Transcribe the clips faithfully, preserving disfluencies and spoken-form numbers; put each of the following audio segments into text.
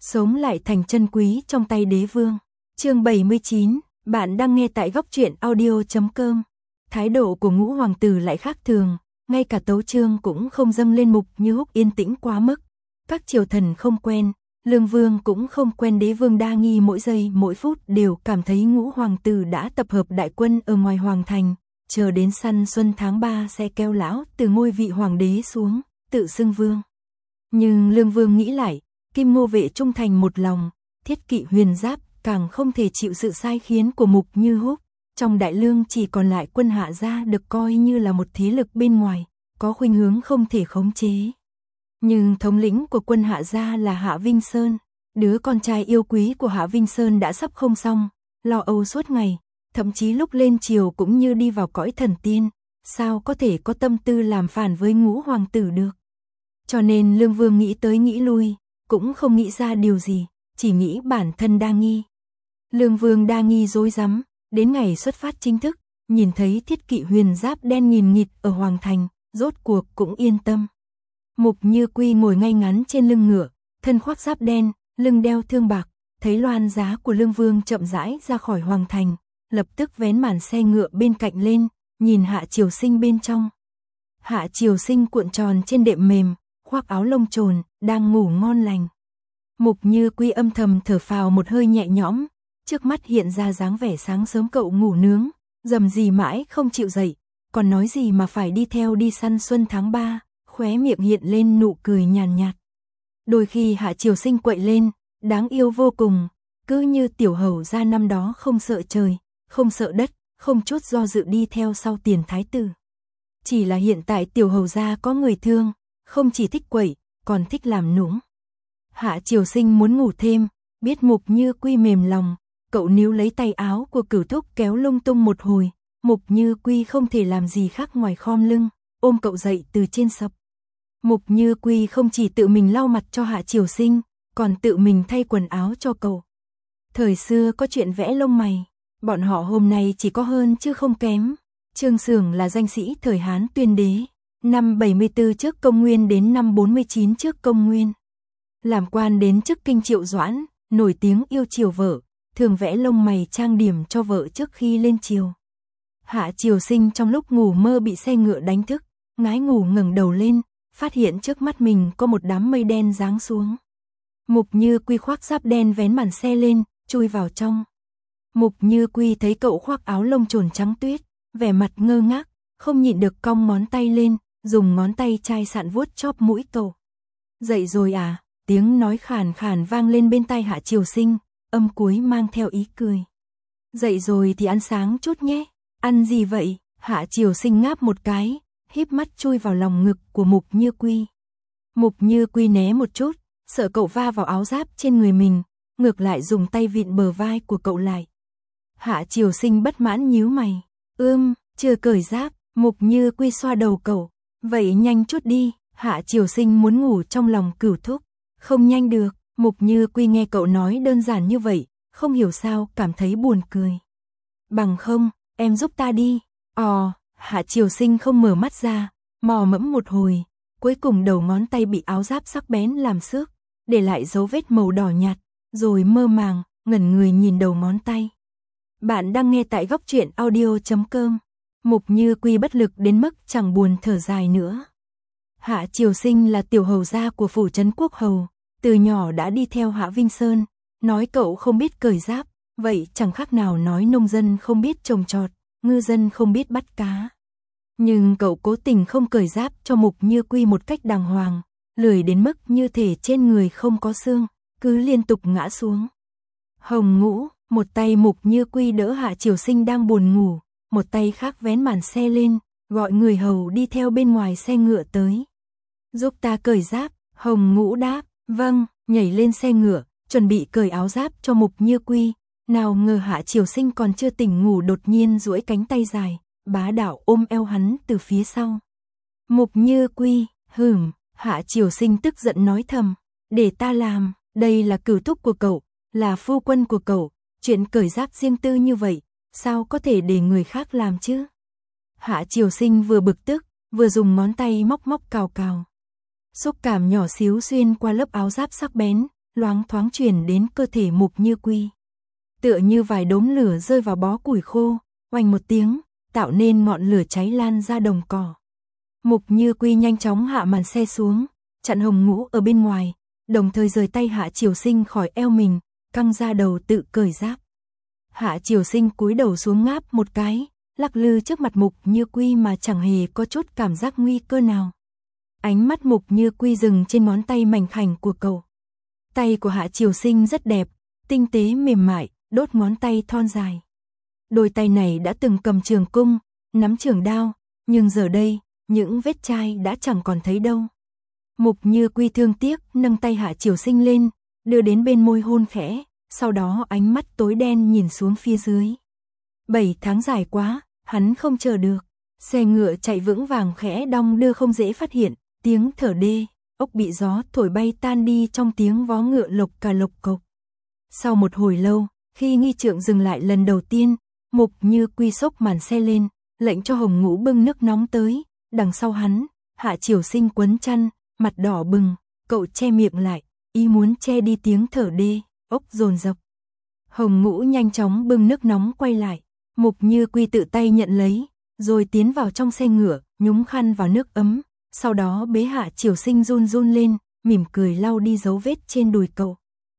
sống lại thành chân quý trong tay đế vương. Chương bảy mươi chín, bạn đang nghe tại góc truyện audio chấm com. Thái độ của Ngũ hoàng tử lại khác thường, ngay cả tấu chương cũng không dâng lên. Mục Như Húc yên tĩnh quá mức. Các triều thần không quen, Lương Vương cũng không quen, đế vương Đa Nghi mỗi giây mỗi phút đều cảm thấy Ngũ hoàng tử đã tập hợp đại quân ở ngoài hoàng thành, chờ đến săn xuân tháng ba sẽ kéo lão từ ngôi vị hoàng đế xuống, tự xưng vương. Nhưng Lương Vương nghĩ lại, Kim Ngô vệ trung thành một lòng, Thiết Kỵ huyền giáp càng không thể chịu sự sai khiến của Mục Như Húc. Trong Đại Lương chỉ còn lại quân Hạ gia được coi như là một thế lực bên ngoài, có khuynh hướng không thể khống chế. Nhưng thống lĩnh của quân Hạ gia là Hạ Vinh Sơn, đứa con trai yêu quý của Hạ Vinh Sơn đã sắp không xong, lo âu suốt ngày, thậm chí lúc lên triều cũng như đi vào cõi thần tiên, sao có thể có tâm tư làm phản với Ngũ hoàng tử được. Cho nên Lương Vương nghĩ tới nghĩ lui, cũng không nghĩ ra điều gì, chỉ nghĩ bản thân Đa Nghi. Lương Vương Đa Nghi rối rắm, đến ngày xuất phát chính thức, nhìn thấy Thiết Kỵ huyền giáp đen nghìn nghịt ở hoàng thành, rốt cuộc cũng yên tâm. Mục Như Quy ngồi ngay ngắn trên lưng ngựa, thân khoác giáp đen, lưng đeo thương bạc, thấy loan giá của Lương Vương chậm rãi ra khỏi hoàng thành, lập tức vén màn xe ngựa bên cạnh lên, nhìn Hạ Triều Sinh bên trong. Hạ Triều Sinh cuộn tròn trên đệm mềm, khoác áo lông trồn, đang ngủ ngon lành. Mục Như Quy âm thầm thở phào một hơi nhẹ nhõm, trước mắt hiện ra dáng vẻ sáng sớm cậu ngủ nướng, rầm rì mãi không chịu dậy, còn nói gì mà phải đi theo đi săn xuân tháng ba, khóe miệng hiện lên nụ cười nhàn nhạt. Đôi khi Hạ Triều Sinh quậy lên, đáng yêu vô cùng, cứ như tiểu hầu gia năm đó không sợ trời, không sợ đất, không chút do dự đi theo sau Tiền thái tử. Chỉ là hiện tại tiểu hầu gia có người thương, không chỉ thích quậy, còn thích làm nũng. Hạ Triều Sinh muốn ngủ thêm, biết Mục Như Quy mềm lòng, cậu níu lấy tay áo của Cửu Thúc kéo lung tung một hồi, Mục Như Quy không thể làm gì khác ngoài khom lưng, ôm cậu dậy từ trên sập. Mục Như Quy không chỉ tự mình lau mặt cho Hạ Triều Sinh, còn tự mình thay quần áo cho cậu. Thời xưa có chuyện vẽ lông mày, bọn họ hôm nay chỉ có hơn chứ không kém. Trương Xưởng là danh sĩ thời Hán Tuyên Đế, năm bảy mươi tư trước công nguyên đến năm bốn mươi chín trước công nguyên. Làm quan đến chức kinh Triệu Doãn, nổi tiếng yêu chiều vợ, thường vẽ lông mày trang điểm cho vợ trước khi lên triều. Hạ Triều Sinh trong lúc ngủ mơ bị xe ngựa đánh thức, ngái ngủ ngẩng đầu lên, phát hiện trước mắt mình có một đám mây đen giáng xuống. Mục Như Quy khoác giáp đen vén màn xe lên, chui vào trong. Mục Như Quy thấy cậu khoác áo lông trồn trắng tuyết, vẻ mặt ngơ ngác, không nhịn được cong ngón tay lên, dùng ngón tay chai sạn vuốt chóp mũi cậu. Dậy rồi à? Tiếng nói khàn khàn vang lên bên tai Hạ Triều Sinh, âm cuối mang theo ý cười. Dậy rồi thì ăn sáng chút nhé. Ăn gì vậy? Hạ Triều Sinh ngáp một cái, híp mắt chui vào lòng ngực của Mục Như Quy. Mục Như Quy né một chút, sợ cậu va vào áo giáp trên người mình, ngược lại dùng tay vịn bờ vai của cậu lại. Hạ Triều Sinh bất mãn nhíu mày. Ưm, chưa cởi giáp. Mục Như Quy xoa đầu cậu. Vậy nhanh chút đi. Hạ Triều Sinh muốn ngủ trong lòng Cửu Thúc. Không nhanh được. Mục Như Quy nghe cậu nói đơn giản như vậy, không hiểu sao cảm thấy buồn cười. Bằng không, em giúp ta đi. Ồ, Hạ Triều Sinh không mở mắt ra, mò mẫm một hồi, cuối cùng đầu ngón tay bị áo giáp sắc bén làm xước, để lại dấu vết màu đỏ nhạt, rồi mơ màng, ngẩn người nhìn đầu ngón tay. Bạn đang nghe tại góc truyện audio chấm com. Mục Như Quy bất lực đến mức chẳng buồn thở dài nữa. Hạ Triều Sinh là tiểu hầu gia của phủ trấn quốc hầu, từ nhỏ đã đi theo Hạ Vinh Sơn, nói cậu không biết cởi giáp, vậy chẳng khác nào nói nông dân không biết trồng trọt, ngư dân không biết bắt cá. Nhưng cậu cố tình không cởi giáp cho Mục Như Quy một cách đàng hoàng, lười đến mức như thể trên người không có xương, cứ liên tục ngã xuống. Hồng Ngũ, một tay Mục Như Quy đỡ Hạ Triều Sinh đang buồn ngủ, một tay khác vén màn xe lên, gọi người hầu đi theo bên ngoài xe ngựa tới. Giúp ta cởi giáp. Hồng Ngũ đáp, vâng, nhảy lên xe ngựa, chuẩn bị cởi áo giáp cho Mục Như Quy. Nào ngờ Hạ Triều Sinh còn chưa tỉnh ngủ đột nhiên duỗi cánh tay dài, bá đạo ôm eo hắn từ phía sau. Mục Như Quy, hửm, Hạ Triều Sinh tức giận nói thầm, để ta làm, đây là Cửu Thúc của cậu, là phu quân của cậu, chuyện cởi giáp riêng tư như vậy, sao có thể để người khác làm chứ? Hạ Triều Sinh vừa bực tức, vừa dùng ngón tay móc móc cào cào. Xúc cảm nhỏ xíu xuyên qua lớp áo giáp sắc bén, loáng thoáng truyền đến cơ thể Mục Như Quy. Tựa như vài đốm lửa rơi vào bó củi khô, oanh một tiếng, tạo nên ngọn lửa cháy lan ra đồng cỏ. Mục Như Quy nhanh chóng hạ màn xe xuống, chặn Hồng Ngũ ở bên ngoài, đồng thời rời tay Hạ Triều Sinh khỏi eo mình, căng ra đầu tự cởi giáp. Hạ Triều Sinh cúi đầu xuống ngáp một cái, lắc lư trước mặt Mục Như Quy mà chẳng hề có chút cảm giác nguy cơ nào. Ánh mắt Mục Như Quy dừng trên ngón tay mảnh khảnh của cậu. Tay của Hạ Triều Sinh rất đẹp, tinh tế mềm mại, đốt ngón tay thon dài. Đôi tay này đã từng cầm trường cung, nắm trường đao, nhưng giờ đây, những vết chai đã chẳng còn thấy đâu. Mục Như Quy thương tiếc nâng tay Hạ Triều Sinh lên, đưa đến bên môi hôn khẽ, sau đó ánh mắt tối đen nhìn xuống phía dưới. Bảy tháng dài quá, hắn không chờ được. Xe ngựa chạy vững vàng khẽ đong đưa không dễ phát hiện, tiếng thở đê, ốc bị gió thổi bay tan đi trong tiếng vó ngựa lộc cà lộc cộc. Sau một hồi lâu, khi nghi trượng dừng lại lần đầu tiên, Mục Như Quy xốc màn xe lên, lệnh cho Hồng Ngũ bưng nước nóng tới, đằng sau hắn, Hạ Triều Sinh quấn chăn, mặt đỏ bừng, cậu che miệng lại, ý muốn che đi tiếng thở đê, ốc dồn dập. Hồng Ngũ nhanh chóng bưng nước nóng quay lại, Mục Như Quy tự tay nhận lấy, rồi tiến vào trong xe ngựa, nhúng khăn vào nước ấm, sau đó bế Hạ Triều Sinh run run lên, mỉm cười lau đi dấu vết trên đùi cậu.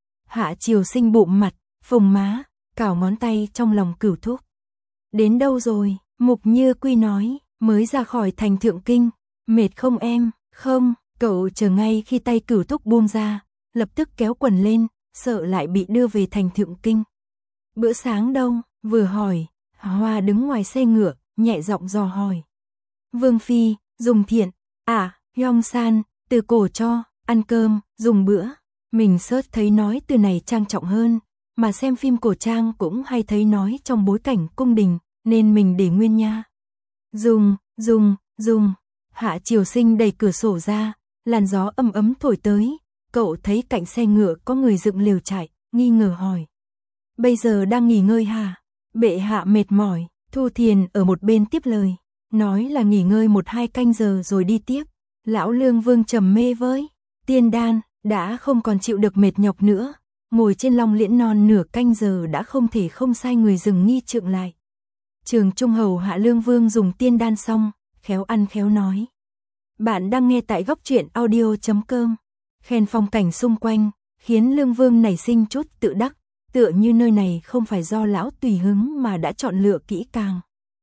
Hạ Triều Sinh bụm mặt, phồng má, cào ngón tay trong lòng Cửu Thúc. Đến đâu rồi? Mục Như Quy nói, mới ra khỏi thành Thượng Kinh, mệt không em? Không, cậu chờ ngay khi tay Cửu Thúc buông ra, lập tức kéo quần lên, sợ lại bị đưa về thành Thượng Kinh. Bữa sáng đâu? Vừa hỏi, Hoa đứng ngoài xe ngựa, nhẹ giọng dò hỏi. Vương Phi, dùng thiện, à, Yong San, từ cổ cho, ăn cơm, dùng bữa. Mình search thấy nói từ này trang trọng hơn, mà xem phim cổ trang cũng hay thấy nói trong bối cảnh cung đình, nên mình để nguyên nha. Dùng, dùng, dùng. Hạ Triều Sinh đẩy cửa sổ ra, làn gió ấm ấm thổi tới, cậu thấy cạnh xe ngựa có người dựng lều trại, nghi ngờ hỏi. Bây giờ đang nghỉ ngơi hả? Bệ hạ mệt mỏi, Thu Thiền ở một bên tiếp lời, nói là nghỉ ngơi một hai canh giờ rồi đi tiếp. Lão Lương Vương trầm mê với tiên đan, đã không còn chịu được mệt nhọc nữa, ngồi trên long liễn non nửa canh giờ đã không thể không sai người dừng nghi trượng lại. Trường Trung Hầu Hạ Lương Vương dùng tiên đan xong, khéo ăn khéo nói. Bạn đang nghe tại góc truyện audio chấm com, khen phong cảnh xung quanh, khiến Lương Vương nảy sinh chút tự đắc, tựa như nơi này không phải do lão tùy hứng mà đã chọn lựa kỹ càng.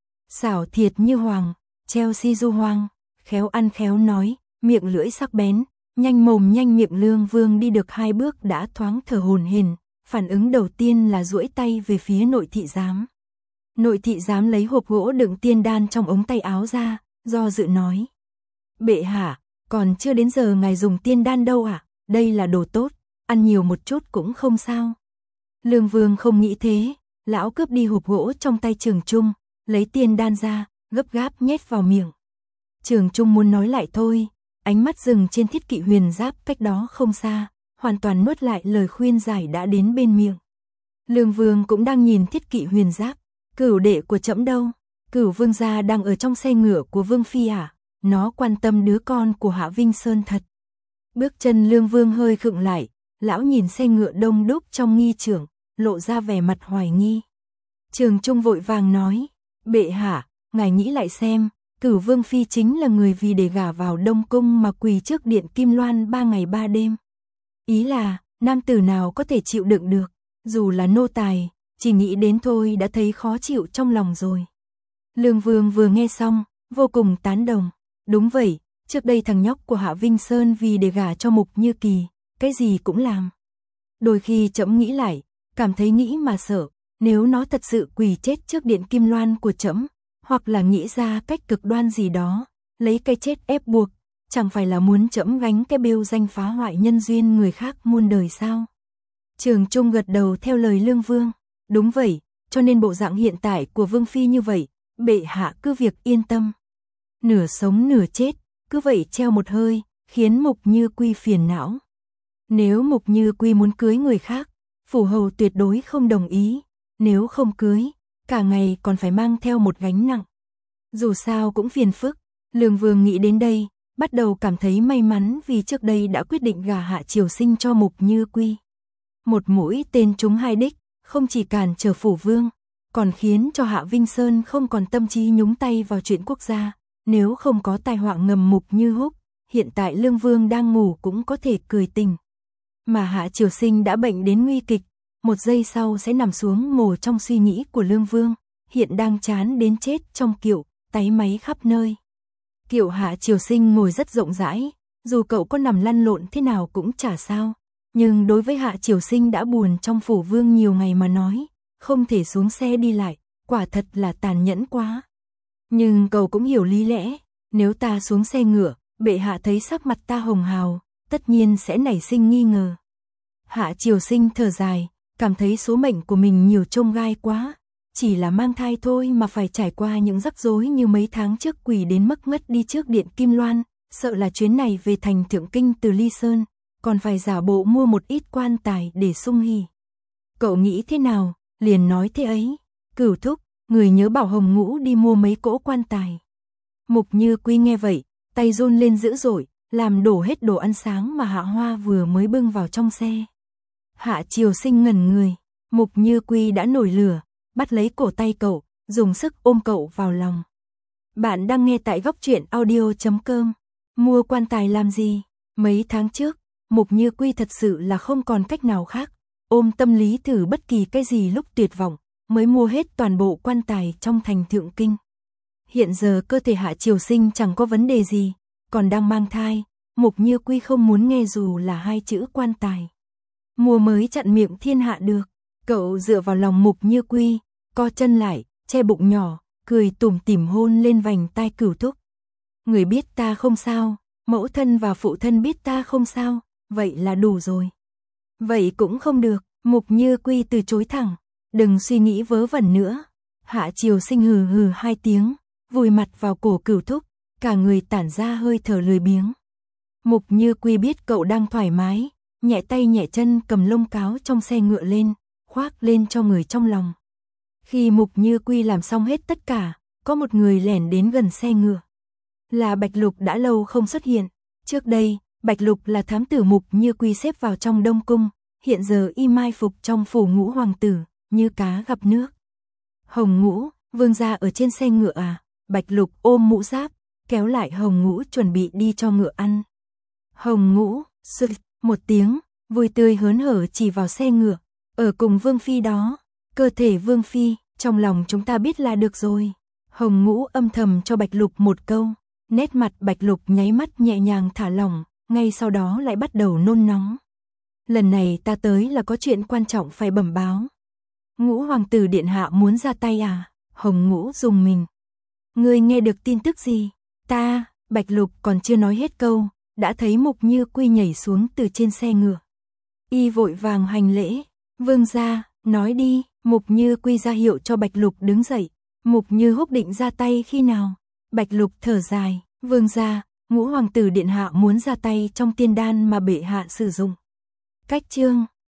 Xảo thiệt như hoàng, Chelsea du hoang, khéo ăn khéo nói, miệng lưỡi sắc bén, nhanh mồm nhanh miệng. Lương Vương đi được hai bước đã thoáng thở hổn hển, phản ứng đầu tiên là duỗi tay về phía nội thị giám. Nội thị giám lấy hộp gỗ đựng tiên đan trong ống tay áo ra, do dự nói. Bệ hạ, còn chưa đến giờ ngài dùng tiên đan đâu ạ, à? Đây là đồ tốt, ăn nhiều một chút cũng không sao. Lương Vương không nghĩ thế, lão cướp đi hộp gỗ trong tay Trường Trung, lấy tiên đan ra, gấp gáp nhét vào miệng. Trường Trung muốn nói lại thôi, ánh mắt dừng trên Thiết Kỵ huyền giáp cách đó không xa, hoàn toàn nuốt lại lời khuyên giải đã đến bên miệng. Lương Vương cũng đang nhìn Thiết Kỵ huyền giáp, Cửu đệ của trẫm đâu? Cửu Vương gia đang ở trong xe ngựa của Vương Phi à? Nó quan tâm đứa con của Hạ Vinh Sơn thật. Bước chân Lương Vương hơi khựng lại, lão nhìn xe ngựa đông đúc trong nghi trượng, lộ ra vẻ mặt hoài nghi. Trường Trung vội vàng nói, bệ hạ, ngài nghĩ lại xem, Cửu Vương Phi chính là người vì để gả vào Đông Cung mà quỳ trước điện Kim Loan ba ngày ba đêm. Ý là, nam tử nào có thể chịu đựng được, dù là nô tài, chỉ nghĩ đến thôi đã thấy khó chịu trong lòng rồi. Lương Vương vừa nghe xong, vô cùng tán đồng. Đúng vậy, trước đây thằng nhóc của Hạ Vinh Sơn vì để gả cho Mục Như Kỳ, cái gì cũng làm. Đôi khi trẫm nghĩ lại, cảm thấy nghĩ mà sợ, nếu nó thật sự quỳ chết trước điện Kim Loan của trẫm, hoặc là nghĩ ra cách cực đoan gì đó, lấy cái chết ép buộc, chẳng phải là muốn trẫm gánh cái bêu danh phá hoại nhân duyên người khác muôn đời sao? Trường Trung gật đầu theo lời Lương Vương, đúng vậy, cho nên bộ dạng hiện tại của Vương Phi như vậy, bệ hạ cứ việc yên tâm. Nửa sống nửa chết, cứ vậy treo một hơi, khiến Mục Như Quy phiền não. Nếu Mục Như Quy muốn cưới người khác, phủ hầu tuyệt đối không đồng ý, nếu không cưới, cả ngày còn phải mang theo một gánh nặng. Dù sao cũng phiền phức, Lương Vương nghĩ đến đây, bắt đầu cảm thấy may mắn vì trước đây đã quyết định gả Hạ Triều Sinh cho Mục Như Quy. Một mũi tên trúng hai đích, không chỉ cản trở phủ vương, còn khiến cho Hạ Vinh Sơn không còn tâm trí nhúng tay vào chuyện quốc gia. Nếu không có tai họa ngầm Mục Như Húc, hiện tại Lương Vương đang ngủ cũng có thể cười tỉnh. Mà Hạ Triều Sinh đã bệnh đến nguy kịch, một giây sau sẽ nằm xuống mồ trong suy nghĩ của Lương Vương, hiện đang chán đến chết trong kiệu, táy máy khắp nơi. Kiệu Hạ Triều Sinh ngồi rất rộng rãi, dù cậu có nằm lăn lộn thế nào cũng chả sao. Nhưng đối với Hạ Triều Sinh đã buồn trong phủ vương nhiều ngày mà nói, không thể xuống xe đi lại, quả thật là tàn nhẫn quá. Nhưng cậu cũng hiểu lý lẽ, nếu ta xuống xe ngựa, bệ hạ thấy sắc mặt ta hồng hào, tất nhiên sẽ nảy sinh nghi ngờ. Hạ Triều Sinh thở dài, cảm thấy số mệnh của mình nhiều chông gai quá, chỉ là mang thai thôi mà phải trải qua những rắc rối như mấy tháng trước quỳ đến mức ngất đi trước điện Kim Loan, sợ là chuyến này về thành Thượng Kinh từ Ly Sơn, còn phải giả bộ mua một ít quan tài để sung hỉ. Cậu nghĩ thế nào, liền nói thế ấy. Cửu thúc, người nhớ bảo Hồng Ngũ đi mua mấy cỗ quan tài. Mục Như Quy nghe vậy, tay run lên dữ dội, làm đổ hết đồ ăn sáng mà Hạ Hoa vừa mới bưng vào trong xe. Hạ Triều Sinh ngẩn người, Mục Như Quy đã nổi lửa, bắt lấy cổ tay cậu, dùng sức ôm cậu vào lòng. Bạn đang nghe tại góc truyện audio chấm com. Mua quan tài làm gì? Mấy tháng trước, Mục Như Quy thật sự là không còn cách nào khác, ôm tâm lý thử bất kỳ cái gì lúc tuyệt vọng, mới mua hết toàn bộ quan tài trong thành Thượng Kinh. Hiện giờ cơ thể Hạ Triều Sinh chẳng có vấn đề gì, còn đang mang thai, Mục Như Quy không muốn nghe dù là hai chữ quan tài. Mua mới chặn miệng thiên hạ được. Cậu dựa vào lòng Mục Như Quy, co chân lại, che bụng nhỏ, cười tủm tỉm hôn lên vành tai Cửu thúc. Người biết ta không sao, mẫu thân và phụ thân biết ta không sao, vậy là đủ rồi. Vậy cũng không được, Mục Như Quy từ chối thẳng, đừng suy nghĩ vớ vẩn nữa. Hạ Triều Sinh hừ hừ hai tiếng, vùi mặt vào cổ Cửu thúc, cả người tản ra hơi thở lười biếng. Mục Như Quy biết cậu đang thoải mái, nhẹ tay nhẹ chân cầm lông cáo trong xe ngựa lên, khoác lên cho người trong lòng. Khi Mục Như Quy làm xong hết tất cả, có một người lẻn đến gần xe ngựa. Là Bạch Lục đã lâu không xuất hiện. Trước đây, Bạch Lục là thám tử Mục Như Quy xếp vào trong Đông Cung, hiện giờ y mai phục trong phủ Ngũ hoàng tử, như cá gặp nước. Hồng Ngũ, vương gia ở trên xe ngựa à? Bạch Lục ôm mũ giáp, kéo lại Hồng Ngũ chuẩn bị đi cho ngựa ăn. Hồng Ngũ, sực một tiếng, vui tươi hớn hở chỉ vào xe ngựa, ở cùng Vương Phi đó, cơ thể Vương Phi, trong lòng chúng ta biết là được rồi. Hồng Ngũ âm thầm cho Bạch Lục một câu, nét mặt Bạch Lục nháy mắt nhẹ nhàng thả lỏng, ngay sau đó lại bắt đầu nôn nóng. Lần này ta tới là có chuyện quan trọng phải bẩm báo. Ngũ hoàng tử điện hạ muốn ra tay à? Hồng Ngũ rùng mình. Ngươi nghe được tin tức gì? Ta, Bạch Lục còn chưa nói hết câu, đã thấy Mục Như Quy nhảy xuống từ trên xe ngựa. Y vội vàng hành lễ, vương gia, nói đi. Mục Như Quy ra hiệu cho Bạch Lục đứng dậy. Mục Như Húc định ra tay khi nào? Bạch Lục thở dài, vương gia, Ngũ hoàng tử điện hạ muốn ra tay trong tiên đan mà bệ hạ sử dụng. Cách chương